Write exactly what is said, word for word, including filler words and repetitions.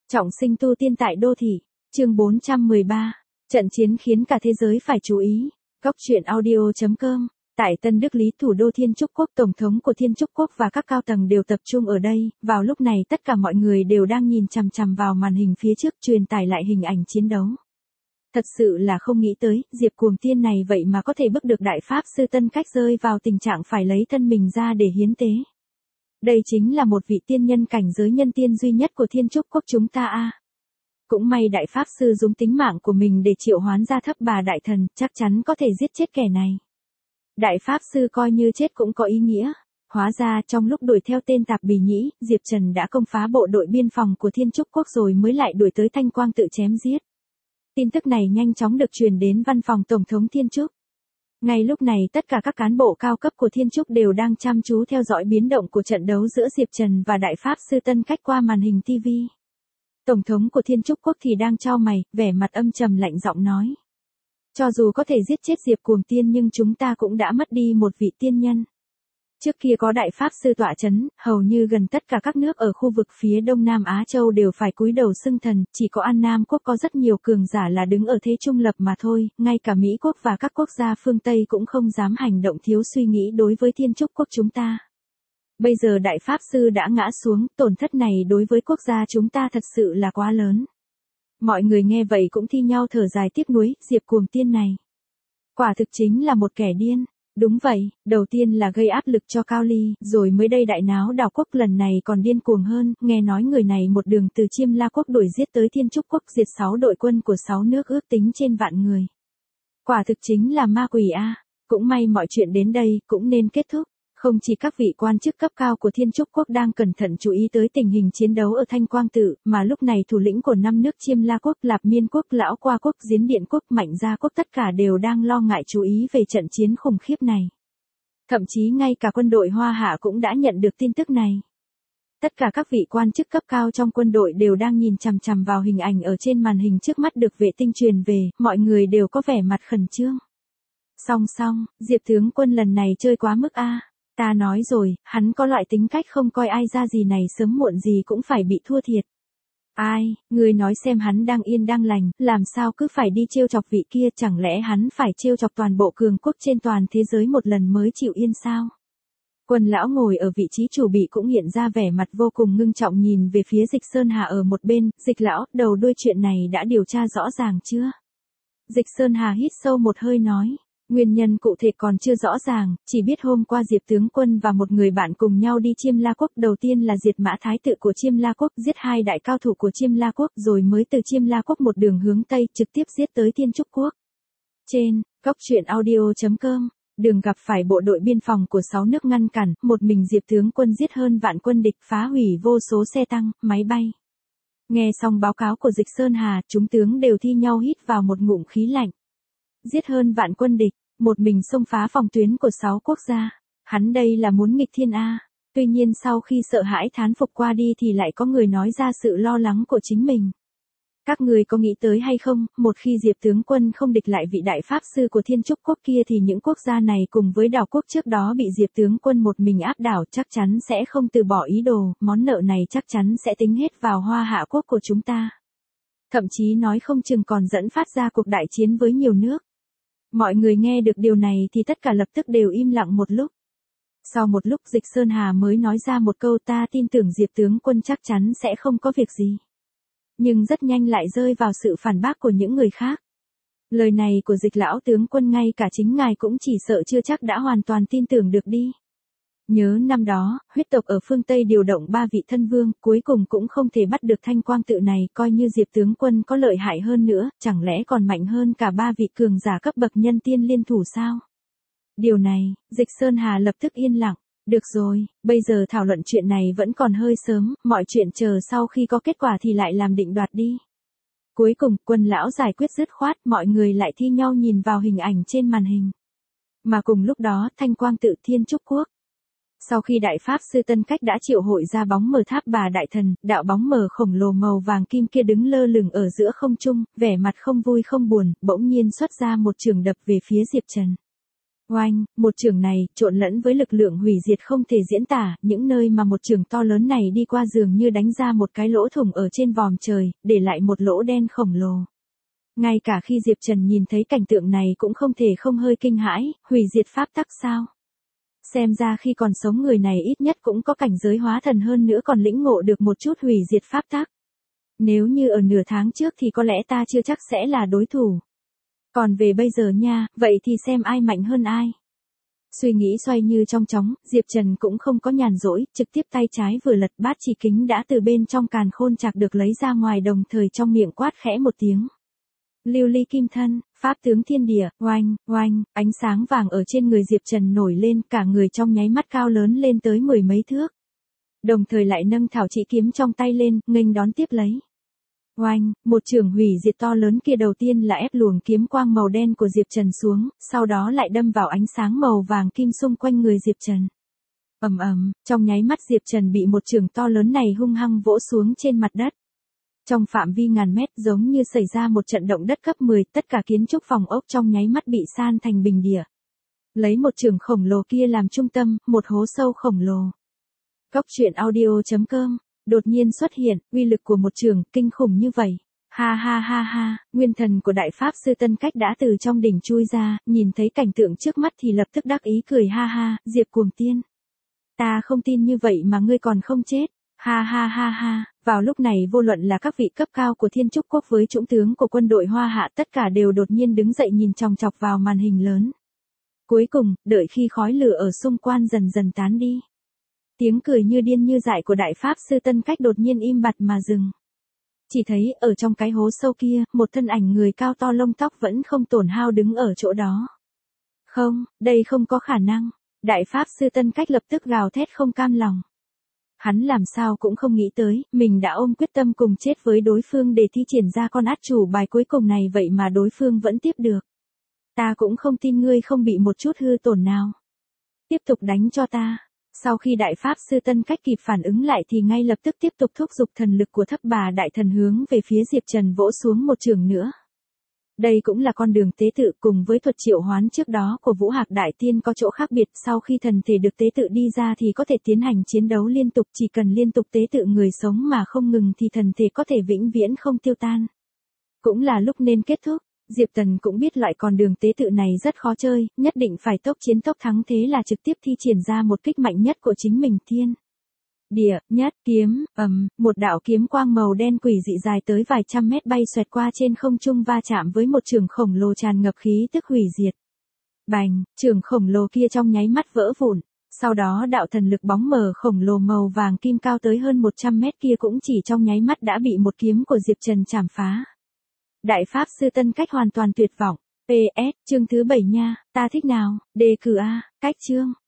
Trọng sinh tu tiên tại đô thị, chương bốn trăm mười ba, trận chiến khiến cả thế giới phải chú ý. Góc truyện audio chấm com. Tại Tân Đức Lý, thủ đô Thiên Trúc Quốc, tổng thống của Thiên Trúc Quốc và các cao tầng đều tập trung ở đây. Vào lúc này tất cả mọi người đều đang nhìn chằm chằm vào màn hình phía trước truyền tải lại hình ảnh chiến đấu. Thật sự là không nghĩ tới, Diệp Cuồng Tiên này vậy mà có thể bức được Đại Pháp Sư Tân Cách rơi vào tình trạng phải lấy thân mình ra để hiến tế. Đây chính là một vị tiên nhân cảnh giới nhân tiên duy nhất của Thiên Trúc Quốc chúng ta a. Cũng may Đại Pháp Sư dùng tính mạng của mình để triệu hoán ra Thấp Bà Đại Thần, chắc chắn có thể giết chết kẻ này. Đại Pháp Sư coi như chết cũng có ý nghĩa. Hóa ra trong lúc đuổi theo tên tạp bì nhĩ, Diệp Trần đã công phá bộ đội biên phòng của Thiên Trúc Quốc rồi mới lại đuổi tới Thanh Quang tự chém giết. Tin tức này nhanh chóng được truyền đến văn phòng Tổng thống Thiên Trúc. Ngay lúc này tất cả các cán bộ cao cấp của Thiên Trúc đều đang chăm chú theo dõi biến động của trận đấu giữa Diệp Trần và Đại Pháp Sư Tân Cách qua màn hình ti vi. Tổng thống của Thiên Trúc Quốc thì đang chau mày, vẻ mặt âm trầm lạnh giọng nói. Cho dù có thể giết chết Diệp Cuồng Tiên nhưng chúng ta cũng đã mất đi một vị tiên nhân. Trước kia có Đại Pháp Sư tọa chấn, hầu như gần tất cả các nước ở khu vực phía Đông Nam Á Châu đều phải cúi đầu xưng thần, chỉ có An Nam Quốc có rất nhiều cường giả là đứng ở thế trung lập mà thôi, ngay cả Mỹ Quốc và các quốc gia phương Tây cũng không dám hành động thiếu suy nghĩ đối với Thiên Trúc Quốc chúng ta. Bây giờ Đại Pháp Sư đã ngã xuống, tổn thất này đối với quốc gia chúng ta thật sự là quá lớn. Mọi người nghe vậy cũng thi nhau thở dài tiếc nuối, Diệp Cuồng Tiên này. Quả thực chính là một kẻ điên. Đúng vậy, đầu tiên là gây áp lực cho Cao Ly, rồi mới đây đại náo đảo quốc lần này còn điên cuồng hơn, nghe nói người này một đường từ Chiêm La Quốc đuổi giết tới Thiên Trúc Quốc diệt sáu đội quân của sáu nước ước tính trên vạn người. Quả thực chính là ma quỷ a. Cũng may mọi chuyện đến đây cũng nên kết thúc. Không chỉ các vị quan chức cấp cao của Thiên Trúc Quốc đang cẩn thận chú ý tới tình hình chiến đấu ở Thanh Quang Tự, mà lúc này thủ lĩnh của năm nước Chiêm La Quốc, Lạp Miên Quốc, Lão Qua Quốc, Diến Điện Quốc, Mạnh Gia Quốc tất cả đều đang lo ngại chú ý về trận chiến khủng khiếp này. Thậm chí ngay cả quân đội Hoa Hạ cũng đã nhận được tin tức này. Tất cả các vị quan chức cấp cao trong quân đội đều đang nhìn chằm chằm vào hình ảnh ở trên màn hình trước mắt được vệ tinh truyền về, mọi người đều có vẻ mặt khẩn trương. Song song, Diệp tướng quân lần này chơi quá mức a. Ta nói rồi, hắn có loại tính cách không coi ai ra gì này sớm muộn gì cũng phải bị thua thiệt. Ai, người nói xem hắn đang yên đang lành, làm sao cứ phải đi trêu chọc vị kia, chẳng lẽ hắn phải trêu chọc toàn bộ cường quốc trên toàn thế giới một lần mới chịu yên sao? Quân lão ngồi ở vị trí chủ bị cũng hiện ra vẻ mặt vô cùng ngưng trọng nhìn về phía Dịch Sơn Hà ở một bên, Dịch lão, đầu đuôi chuyện này đã điều tra rõ ràng chưa? Dịch Sơn Hà hít sâu một hơi nói. Nguyên nhân cụ thể còn chưa rõ ràng, chỉ biết hôm qua Diệp tướng quân và một người bạn cùng nhau đi Chiêm La Quốc, đầu tiên là diệt Mã Thái Tự của Chiêm La Quốc, giết hai đại cao thủ của Chiêm La Quốc, rồi mới từ Chiêm La Quốc một đường hướng Tây, trực tiếp giết tới Thiên Trúc Quốc. Trên, góc truyện audio chấm com, đường gặp phải bộ đội biên phòng của sáu nước ngăn cản, một mình Diệp tướng quân giết hơn vạn quân địch, phá hủy vô số xe tăng, máy bay. Nghe xong báo cáo của Dịch Sơn Hà, chúng tướng đều thi nhau hít vào một ngụm khí lạnh. Giết hơn vạn quân địch, một mình xông phá phòng tuyến của sáu quốc gia. Hắn đây là muốn nghịch thiên a. Tuy nhiên sau khi sợ hãi thán phục qua đi thì lại có người nói ra sự lo lắng của chính mình. Các người có nghĩ tới hay không, một khi Diệp tướng quân không địch lại vị Đại Pháp Sư của Thiên Trúc Quốc kia thì những quốc gia này cùng với đảo quốc trước đó bị Diệp tướng quân một mình áp đảo chắc chắn sẽ không từ bỏ ý đồ, món nợ này chắc chắn sẽ tính hết vào Hoa Hạ Quốc của chúng ta. Thậm chí nói không chừng còn dẫn phát ra cuộc đại chiến với nhiều nước. Mọi người nghe được điều này thì tất cả lập tức đều im lặng một lúc. Sau một lúc Dịch Sơn Hà mới nói ra một câu, ta tin tưởng Diệp tướng quân chắc chắn sẽ không có việc gì. Nhưng rất nhanh lại rơi vào sự phản bác của những người khác. Lời này của Dịch lão tướng quân ngay cả chính ngài cũng chỉ sợ chưa chắc đã hoàn toàn tin tưởng được đi. Nhớ năm đó, huyết tộc ở phương Tây điều động ba vị thân vương, cuối cùng cũng không thể bắt được Thanh Quang Tự này, coi như Diệp tướng quân có lợi hại hơn nữa, chẳng lẽ còn mạnh hơn cả ba vị cường giả cấp bậc nhân tiên liên thủ sao? Điều này, Dịch Sơn Hà lập tức yên lặng. Được rồi, bây giờ thảo luận chuyện này vẫn còn hơi sớm, mọi chuyện chờ sau khi có kết quả thì lại làm định đoạt đi. Cuối cùng, quân lão giải quyết dứt khoát, mọi người lại thi nhau nhìn vào hình ảnh trên màn hình. Mà cùng lúc đó, Thanh Quang Tự Thiên Trúc Quốc. Sau khi Đại Pháp Sư Tân Cách đã triệu hội ra bóng mờ Tháp Bà Đại Thần, đạo bóng mờ khổng lồ màu vàng kim kia đứng lơ lửng ở giữa không trung, vẻ mặt không vui không buồn, bỗng nhiên xuất ra một chưởng đập về phía Diệp Trần. Oanh, một chưởng này, trộn lẫn với lực lượng hủy diệt không thể diễn tả, những nơi mà một chưởng to lớn này đi qua dường như đánh ra một cái lỗ thủng ở trên vòm trời, để lại một lỗ đen khổng lồ. Ngay cả khi Diệp Trần nhìn thấy cảnh tượng này cũng không thể không hơi kinh hãi, hủy diệt pháp tắc sao? Xem ra khi còn sống người này ít nhất cũng có cảnh giới hóa thần hơn nữa còn lĩnh ngộ được một chút hủy diệt pháp tắc. Nếu như ở nửa tháng trước thì có lẽ ta chưa chắc sẽ là đối thủ. Còn về bây giờ nha, vậy thì xem ai mạnh hơn ai. Suy nghĩ xoay như trong chóng, Diệp Trần cũng không có nhàn rỗi, trực tiếp tay trái vừa lật bát chỉ kính đã từ bên trong càn khôn chạc được lấy ra ngoài, đồng thời trong miệng quát khẽ một tiếng. Lưu ly kim thân, pháp tướng thiên địa, oanh, oanh, ánh sáng vàng ở trên người Diệp Trần nổi lên, cả người trong nháy mắt cao lớn lên tới mười mấy thước. Đồng thời lại nâng thảo chỉ kiếm trong tay lên, nghênh đón tiếp lấy. Oanh, một chưởng hủy diệt to lớn kia đầu tiên là ép luồng kiếm quang màu đen của Diệp Trần xuống, sau đó lại đâm vào ánh sáng màu vàng kim xung quanh người Diệp Trần. Ầm ầm, trong nháy mắt Diệp Trần bị một chưởng to lớn này hung hăng vỗ xuống trên mặt đất. Trong phạm vi ngàn mét giống như xảy ra một trận động đất cấp mười, tất cả kiến trúc phòng ốc trong nháy mắt bị san thành bình địa. Lấy một chưởng khổng lồ kia làm trung tâm, một hố sâu khổng lồ. Góc truyện audio chấm com đột nhiên xuất hiện, uy lực của một chưởng kinh khủng như vậy. Ha ha ha ha, nguyên thần của đại pháp sư Tân Cách đã từ trong đỉnh chui ra, nhìn thấy cảnh tượng trước mắt thì lập tức đắc ý cười ha ha, Diệp Cuồng Tiên. Ta không tin như vậy mà ngươi còn không chết. Ha ha ha ha, vào lúc này vô luận là các vị cấp cao của Thiên Trúc Quốc với chủng tướng của quân đội Hoa Hạ tất cả đều đột nhiên đứng dậy nhìn chòng chọc vào màn hình lớn. Cuối cùng, đợi khi khói lửa ở xung quanh dần dần tán đi. Tiếng cười như điên như dại của đại pháp sư Tân Cách đột nhiên im bặt mà dừng. Chỉ thấy ở trong cái hố sâu kia, một thân ảnh người cao to lông tóc vẫn không tổn hao đứng ở chỗ đó. Không, đây không có khả năng. Đại pháp sư Tân Cách lập tức gào thét không cam lòng. Hắn làm sao cũng không nghĩ tới, mình đã ôm quyết tâm cùng chết với đối phương để thi triển ra con át chủ bài cuối cùng này vậy mà đối phương vẫn tiếp được. Ta cũng không tin ngươi không bị một chút hư tổn nào. Tiếp tục đánh cho ta. Sau khi đại pháp sư Tân Cách kịp phản ứng lại thì ngay lập tức tiếp tục thúc giục thần lực của thấp bà đại thần hướng về phía Diệp Trần vỗ xuống một trường nữa. Đây cũng là con đường tế tự cùng với thuật triệu hoán trước đó của Vũ Hạc Đại Tiên có chỗ khác biệt, sau khi thần thể được tế tự đi ra thì có thể tiến hành chiến đấu liên tục, chỉ cần liên tục tế tự người sống mà không ngừng thì thần thể có thể vĩnh viễn không tiêu tan. Cũng là lúc nên kết thúc, Diệp Tần cũng biết loại con đường tế tự này rất khó chơi, nhất định phải tốc chiến tốc thắng, thế là trực tiếp thi triển ra một kích mạnh nhất của chính mình thiên. Địa, nhất, kiếm, ầm, một đạo kiếm quang màu đen quỷ dị dài tới vài trăm mét bay xoẹt qua trên không trung va chạm với một chưởng khổng lồ tràn ngập khí tức hủy diệt. Bành, chưởng khổng lồ kia trong nháy mắt vỡ vụn, sau đó đạo thần lực bóng mờ khổng lồ màu vàng kim cao tới hơn một trăm mét kia cũng chỉ trong nháy mắt đã bị một kiếm của Diệp Trần chảm phá. Đại pháp sư Tân Cách hoàn toàn tuyệt vọng. pê ét, chương thứ bảy nha, ta thích nào, đề cử A, cách chương.